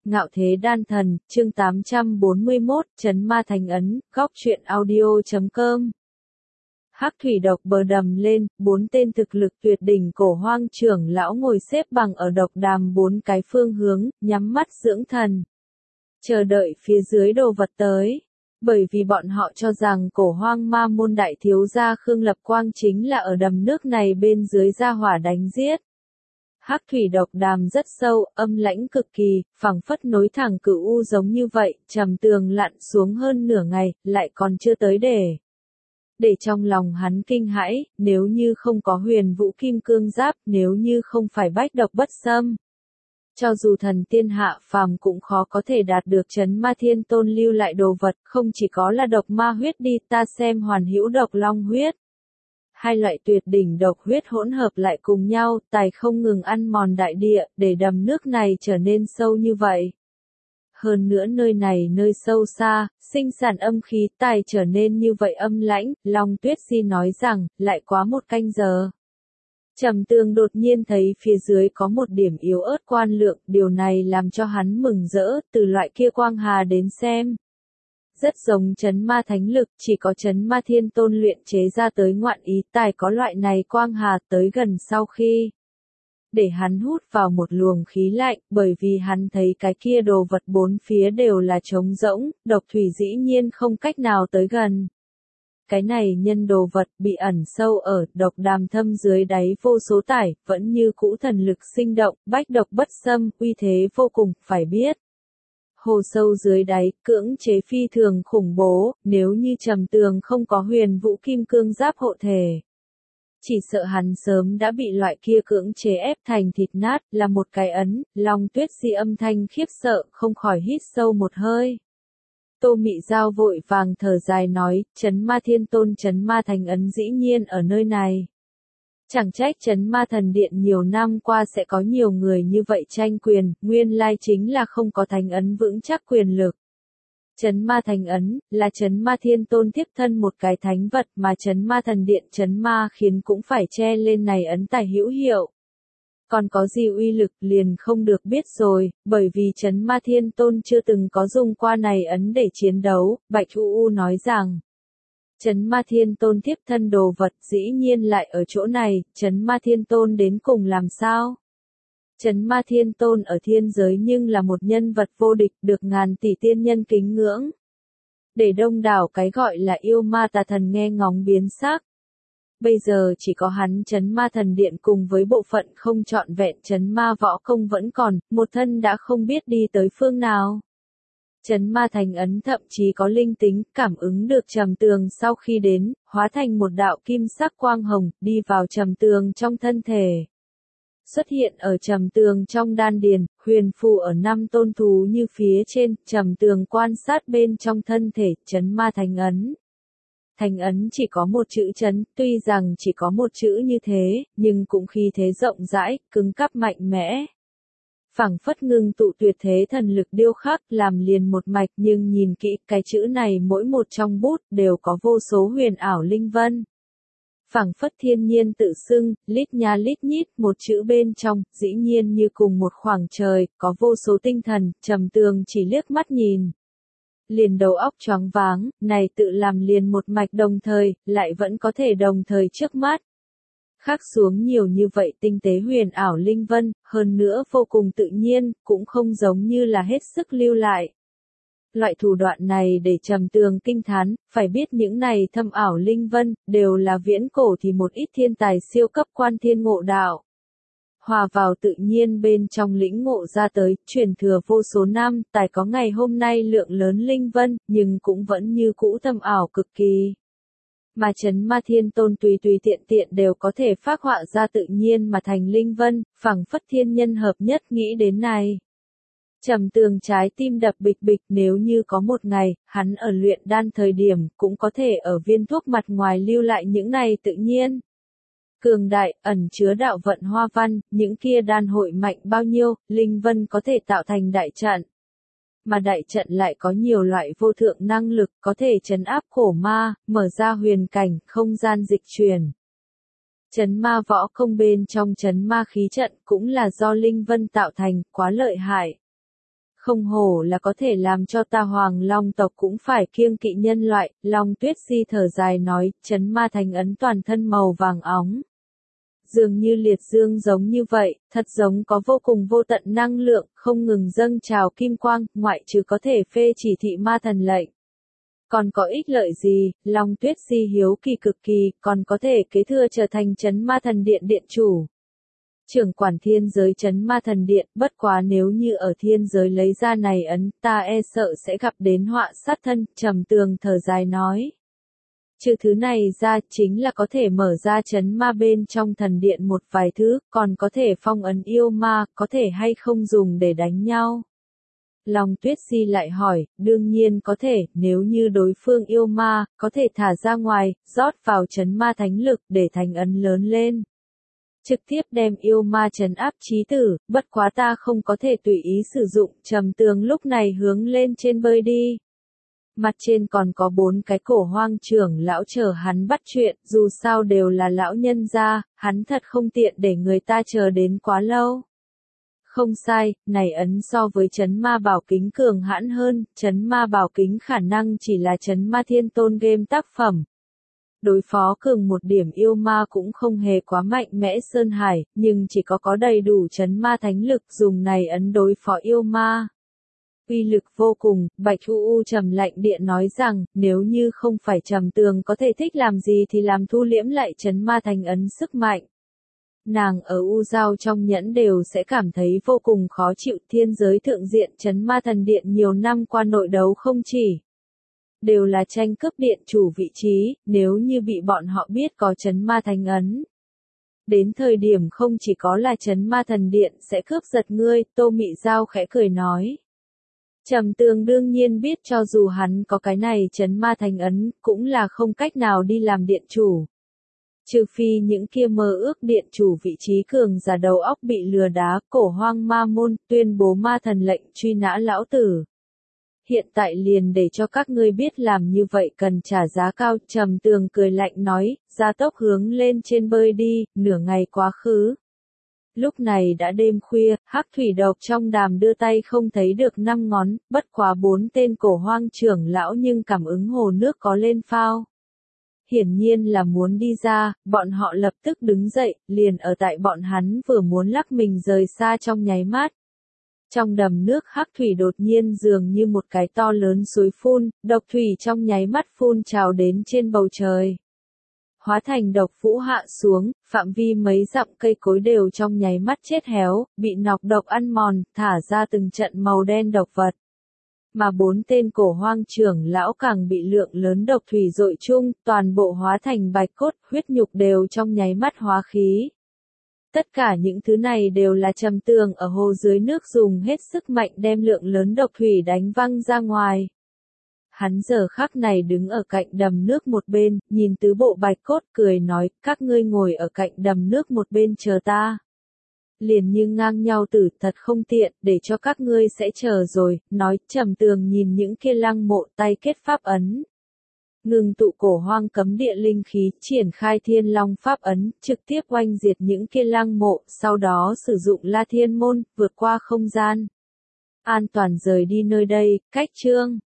Ngạo Thế Đan Thần, chương 841, Chấn Ma Thành Ấn, góc truyện audio.com. Hắc thủy độc bờ đầm lên, 4 tên thực lực tuyệt đỉnh cổ hoang trưởng lão ngồi xếp bằng ở độc đàm 4 cái phương hướng, nhắm mắt dưỡng thần. Chờ đợi phía dưới đồ vật tới. Bởi vì bọn họ cho rằng cổ hoang ma môn đại thiếu gia Khương Lập Quang chính là ở đầm nước này bên dưới ra hỏa đánh giết. Hắc thủy độc đàm rất sâu, âm lãnh cực kỳ, phẳng phất nối thẳng cửu u giống như vậy, trầm tường lặn xuống hơn nửa ngày, lại còn chưa tới để trong lòng hắn kinh hãi, nếu như không có huyền vũ kim cương giáp, nếu như không phải bách độc bất xâm. Cho dù thần tiên hạ phàm cũng khó có thể đạt được Chấn Ma Thiên Tôn lưu lại đồ vật, không chỉ có là độc ma huyết đi, ta xem hoàn hữu độc long huyết. Hai loại tuyệt đỉnh độc huyết hỗn hợp lại cùng nhau, tài không ngừng ăn mòn đại địa, để đầm nước này trở nên sâu như vậy. Hơn nữa nơi này nơi sâu xa, sinh sản âm khí tài trở nên như vậy âm lãnh, Long Tuyết Di nói rằng, lại quá 1 canh giờ. Trầm Tường đột nhiên thấy phía dưới có một điểm yếu ớt quan lượng, điều này làm cho hắn mừng rỡ, từ loại kia quang hà đến xem. Rất giống Chấn Ma Thánh Lực, chỉ có Chấn Ma Thiên Tôn luyện chế ra tới ngoạn ý tài có loại này quang hà tới gần sau khi. Để hắn hút vào một luồng khí lạnh, bởi vì hắn thấy cái kia đồ vật 4 phía đều là trống rỗng, độc thủy dĩ nhiên không cách nào tới gần. Cái này nhân đồ vật bị ẩn sâu ở độc đàm thâm dưới đáy vô số tải, vẫn như cũ thần lực sinh động, bách độc bất xâm, uy thế vô cùng, phải biết. Hồ sâu dưới đáy, cưỡng chế phi thường khủng bố, nếu như Trầm Tường không có huyền vũ kim cương giáp hộ thể. Chỉ sợ hắn sớm đã bị loại kia cưỡng chế ép thành thịt nát, là một cái ấn, Long Tuyết Di âm thanh khiếp sợ, không khỏi hít sâu một hơi. Tô Mị Giao vội vàng thở dài nói, Chấn Ma Thiên Tôn Chấn Ma Thành Ấn dĩ nhiên ở nơi này. Chẳng trách Chấn Ma Thần Điện nhiều năm qua sẽ có nhiều người như vậy tranh quyền, nguyên lai chính là không có thành ấn vững chắc quyền lực. Chấn Ma Thành Ấn, là Chấn Ma Thiên Tôn tiếp thân một cái thánh vật mà Chấn Ma Thần Điện Chấn Ma khiến cũng phải che lên này ấn tài hữu hiệu. Còn có gì uy lực liền không được biết rồi, bởi vì Chấn Ma Thiên Tôn chưa từng có dùng qua này ấn để chiến đấu, Bạch U nói rằng. Chấn Ma Thiên Tôn tiếp thân đồ vật dĩ nhiên lại ở chỗ này, Chấn Ma Thiên Tôn đến cùng làm sao? Chấn Ma Thiên Tôn ở thiên giới nhưng là một nhân vật vô địch được ngàn tỷ tiên nhân kính ngưỡng. Để đông đảo cái gọi là yêu ma tà thần nghe ngóng biến sắc. Bây giờ chỉ có hắn Chấn Ma Thần Điện cùng với bộ phận không trọn vẹn Chấn Ma võ công vẫn còn, một thân đã không biết đi tới phương nào. Chấn Ma Thành Ấn thậm chí có linh tính, cảm ứng được Trầm Tường sau khi đến, hóa thành một đạo kim sắc quang hồng, đi vào Trầm Tường trong thân thể. Xuất hiện ở Trầm Tường trong đan điền, huyền phù ở 5 tôn thú như phía trên, Trầm Tường quan sát bên trong thân thể, Chấn Ma Thành Ấn. Thành ấn chỉ có một chữ chấn, tuy rằng chỉ có một chữ như thế, nhưng cũng khí thế rộng rãi, cứng cáp mạnh mẽ. Phảng phất ngưng tụ tuyệt thế thần lực điêu khắc làm liền một mạch, nhưng nhìn kỹ cái chữ này mỗi một trong bút đều có vô số huyền ảo linh vân. Phảng phất thiên nhiên tự xưng, lít nha lít nhít một chữ bên trong, dĩ nhiên như cùng một khoảng trời, có vô số tinh thần, Trầm Tường chỉ liếc mắt nhìn. Liền đầu óc choáng váng, này tự làm liền một mạch đồng thời, lại vẫn có thể đồng thời trước mắt. Khắc xuống nhiều như vậy tinh tế huyền ảo linh vân, hơn nữa vô cùng tự nhiên, cũng không giống như là hết sức lưu lại. Loại thủ đoạn này để Trầm Tường kinh thán, phải biết những này thâm ảo linh vân, đều là viễn cổ thì một ít thiên tài siêu cấp quan thiên ngộ đạo. Hòa vào tự nhiên bên trong lĩnh ngộ ra tới, truyền thừa vô số năm, tài có ngày hôm nay lượng lớn linh vân, nhưng cũng vẫn như cũ thâm ảo cực kỳ. Mà Chấn Ma Thiên Tôn tùy tiện tiện đều có thể phác họa ra tự nhiên mà thành linh vân, phảng phất thiên nhân hợp nhất nghĩ đến này. Trầm Tường trái tim đập bịch bịch, nếu như có một ngày, hắn ở luyện đan thời điểm, cũng có thể ở viên thuốc mặt ngoài lưu lại những này tự nhiên. Cường đại, ẩn chứa đạo vận hoa văn, những kia đan hội mạnh bao nhiêu, linh vân có thể tạo thành đại trận. Mà đại trận lại có nhiều loại vô thượng năng lực, có thể trấn áp khổ ma, mở ra huyền cảnh, không gian dịch chuyển. Chấn ma võ công bên trong chấn ma khí trận cũng là do linh vân tạo thành, quá lợi hại. không hổ là có thể làm cho ta Hoàng Long tộc cũng phải kiêng kỵ nhân loại, Long Tuyết Si thở dài nói, chấn ma thành ấn toàn thân màu vàng óng. Dường như liệt dương giống như vậy, thật giống có vô cùng vô tận năng lượng, không ngừng dâng trào kim quang, ngoại trừ có thể phê chỉ thị ma thần lệnh. Còn có ích lợi gì, Long Tuyết Si hiếu kỳ cực kỳ, còn có thể kế thừa trở thành chấn ma thần điện điện chủ. Trưởng quản thiên giới chấn ma thần điện, bất quá nếu như ở thiên giới lấy ra này ấn, ta e sợ sẽ gặp đến họa sát thân, Trầm Tường thở dài nói. Trừ thứ này ra chính là có thể mở ra chấn ma bên trong thần điện một vài thứ, còn có thể phong ấn yêu ma, có thể hay không dùng để đánh nhau. Long Tuyết Si lại hỏi, đương nhiên có thể, nếu như đối phương yêu ma, có thể thả ra ngoài, rót vào chấn ma thánh lực để thành ấn lớn lên. Trực tiếp đem yêu ma trấn áp chí tử, bất quá ta không có thể tùy ý sử dụng, Trầm Tường lúc này hướng lên trên bơi đi. Mặt trên còn có 4 cái cổ hoang trưởng lão chờ hắn bắt chuyện, dù sao đều là lão nhân gia, hắn thật không tiện để người ta chờ đến quá lâu. Không sai, này ấn so với chấn ma bảo kính cường hãn hơn, chấn ma bảo kính khả năng chỉ là chấn ma thiên tôn game tác phẩm. Đối phó cường một điểm yêu ma cũng không hề quá mạnh mẽ Sơn Hải, nhưng chỉ có đầy đủ chấn ma thánh lực dùng này ấn đối phó yêu ma. Uy lực vô cùng, Bạch U Trầm lạnh điện nói rằng, nếu như không phải Trầm Tường có thể thích làm gì thì làm thu liễm lại chấn ma thành ấn sức mạnh. Nàng ở U Giao trong nhẫn đều sẽ cảm thấy vô cùng khó chịu, thiên giới thượng diện chấn ma thần điện nhiều năm qua nội đấu không chỉ. Đều là tranh cướp điện chủ vị trí, nếu như bị bọn họ biết có chấn ma thành ấn. Đến thời điểm không chỉ có là chấn ma thần điện sẽ cướp giật ngươi, Tô Mị Giao khẽ cười nói. Trầm Tường đương nhiên biết cho dù hắn có cái này chấn ma thành ấn, cũng là không cách nào đi làm điện chủ. Trừ phi những kia mơ ước điện chủ vị trí cường giả đầu óc bị lừa đá, cổ hoang ma môn, tuyên bố ma thần lệnh truy nã lão tử. Hiện tại liền để cho các ngươi biết làm như vậy cần trả giá cao, Trầm Tường cười lạnh nói, gia tốc hướng lên trên bơi đi, nửa ngày quá khứ. Lúc này đã đêm khuya, Hắc Thủy Độc trong đàm đưa tay không thấy được 5 ngón, bất quá 4 tên cổ hoang trưởng lão nhưng cảm ứng hồ nước có lên phao. Hiển nhiên là muốn đi ra, bọn họ lập tức đứng dậy, liền ở tại bọn hắn vừa muốn lắc mình rời xa trong nháy mắt. Trong đầm nước Hắc Thủy đột nhiên dường như một cái to lớn suối phun, độc thủy trong nháy mắt phun trào đến trên bầu trời. Hóa thành độc vũ hạ xuống, phạm vi mấy dặm cây cối đều trong nháy mắt chết héo, bị nọc độc ăn mòn, thả ra từng trận màu đen độc vật. Mà 4 tên cổ hoang trưởng lão càng bị lượng lớn độc thủy dội chung, toàn bộ hóa thành bạch cốt, huyết nhục đều trong nháy mắt hóa khí. Tất cả những thứ này đều là Trầm Tường ở hồ dưới nước dùng hết sức mạnh đem lượng lớn độc thủy đánh văng ra ngoài. Hắn giờ khắc này đứng ở cạnh đầm nước một bên, nhìn tứ bộ bạch cốt cười nói, các ngươi ngồi ở cạnh đầm nước một bên chờ ta. Liền như ngang nhau tử thật không tiện, để cho các ngươi sẽ chờ rồi, nói, Trầm Tường nhìn những kia lăng mộ tay kết pháp ấn. Ngừng tụ cổ hoang cấm địa linh khí, triển khai thiên long pháp ấn, trực tiếp oanh diệt những kia lăng mộ, sau đó sử dụng La Thiên Môn, vượt qua không gian. An toàn rời đi nơi đây, cách chương.